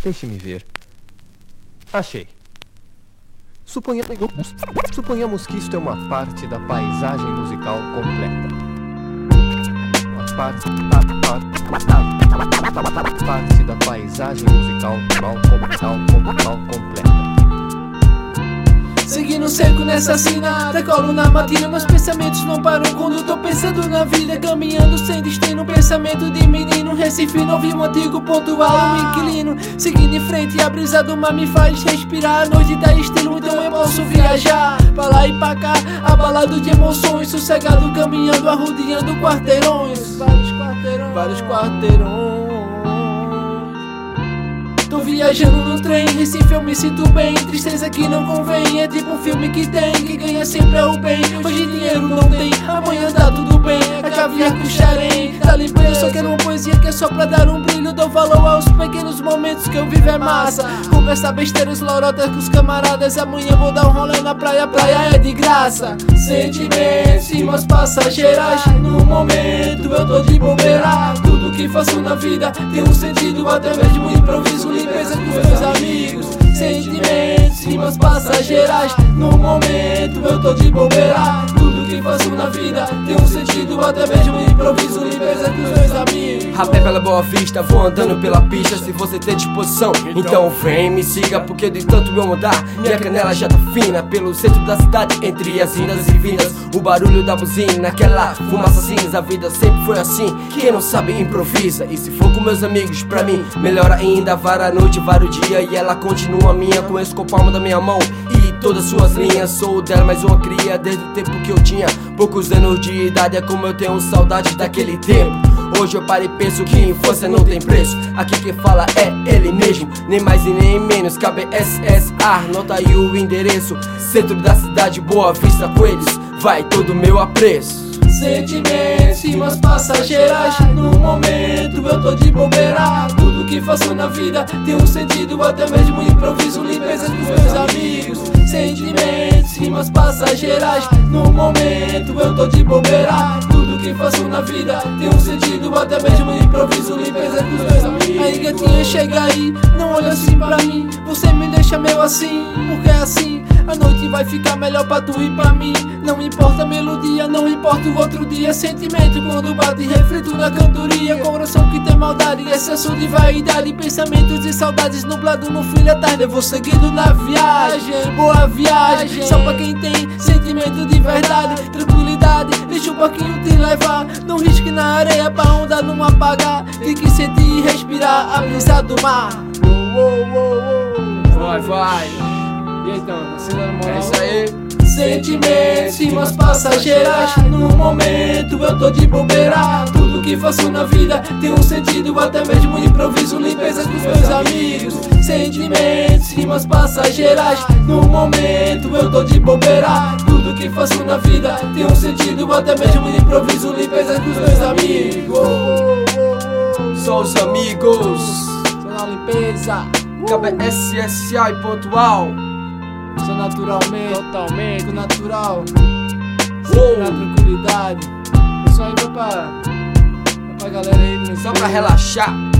Deixe-me ver. Achei. Suponhamos que isto é uma parte da paisagem musical completa. Uma parte da paisagem musical completa. Seguindo seco nessa sina, decolo na matina. Meus pensamentos não param quando tô pensando na vida. Caminhando sem destino, pensamento de menino. Recife novo e um antigo pontual, um inquilino. Seguindo em frente, a brisa do mar me faz respirar. A noite dá estilo, então eu posso viajar pra lá e pra cá, abalado de emoções. Sossegado, caminhando, arrodeando quarteirões. Vários quarteirões. Tô viajando no trem, Recife eu me sinto bem. Tristeza que não convém, é tipo um filme que tem. Quem ganha sempre é o bem, hoje dinheiro não tem, amanhã dá tudo bem. É caviar com xarém, tá limpando. Eu só quero uma poesia que é só pra dar um brilho. Dou valor aos pequenos momentos que eu vivo é massa. Conversa besteiras, lorotas com os camaradas. Amanhã vou dar um rolê na praia, praia é de graça. Sentimentos, rimas passageiras. No momento eu tô de bobeira. Tudo que faço na vida tem um sentido, até mesmo improviso, limpeza com os meus amigos. Sentimentos, rimas passageiras. No momento eu tô de bobeira. Tudo que faço na vida tem um sentido, até mesmo improviso, limpeza com os meus amigos. Rapé pela Boa Vista, vou andando pela pista. Se você tem disposição, então vem me siga. Porque de tanto eu andar, minha canela já tá fina. Pelo centro da cidade, entre as indas e vindas, o barulho da buzina, aquela fumaça cinza. A vida sempre foi assim, quem não sabe improvisa. E se for com meus amigos, pra mim, melhor ainda. Vara a noite, vara o dia e ela continua minha. Conheço com a palma da minha mão e todas suas linhas. Sou dela, mas uma cria desde o tempo que eu tinha poucos anos de idade. É como eu tenho saudade daquele tempo. Hoje eu paro e penso que infância não tem preço. Aqui quem fala é ele mesmo, nem mais e nem menos. KBSSA, nota aí o endereço. Centro da cidade, Boa Vista, Coelhos, vai todo meu apreço. Sentimentos, rimas passageiras. No momento eu tô de bobeira. Tudo que faço na vida tem um sentido, até mesmo improviso, limpeza com os meus amigos. Sentimentos, rimas passageiras. No momento eu tô de bobeira. Tudo que faço na vida tem um sentido, até mesmo improviso, limpeza com os meus amigos. Aí gatinha, chega aí, não olha assim pra mim. Você me deixa meio assim, porque é assim. A noite vai ficar melhor pra tu e pra mim. Não importa a melodia, não importa o outro dia. Sentimento quando bate, reflito na cantoria. Coração que tem maldade, excesso de vaidade. Pensamentos e saudades nublado no fim da tarde. Eu vou seguindo na viagem, boa viagem. Só pra quem tem sentimento de verdade. Tranquilidade, deixa o barquinho te levar. Não risque na areia pra onda não apagar. Tem que sentir e respirar a brisa do mar. Vai. E aí, então, você dá moral? É isso aí. Sentimentos, rimas passageiras. No momento eu tô de bobeira. Tudo que faço na vida tem um sentido, até mesmo improviso, limpeza com os meus amigos. Sentimentos, rimas passageiras. No momento eu tô de bobeira. Tudo que faço na vida tem um sentido, até mesmo improviso, limpeza com os meus amigos. Só os amigos. Só na limpeza. KBSSA e pontual. Sou naturalmente, Totalmente natural. Sempre na tranquilidade. Isso aí vai pra galera aí. Só pra relaxar.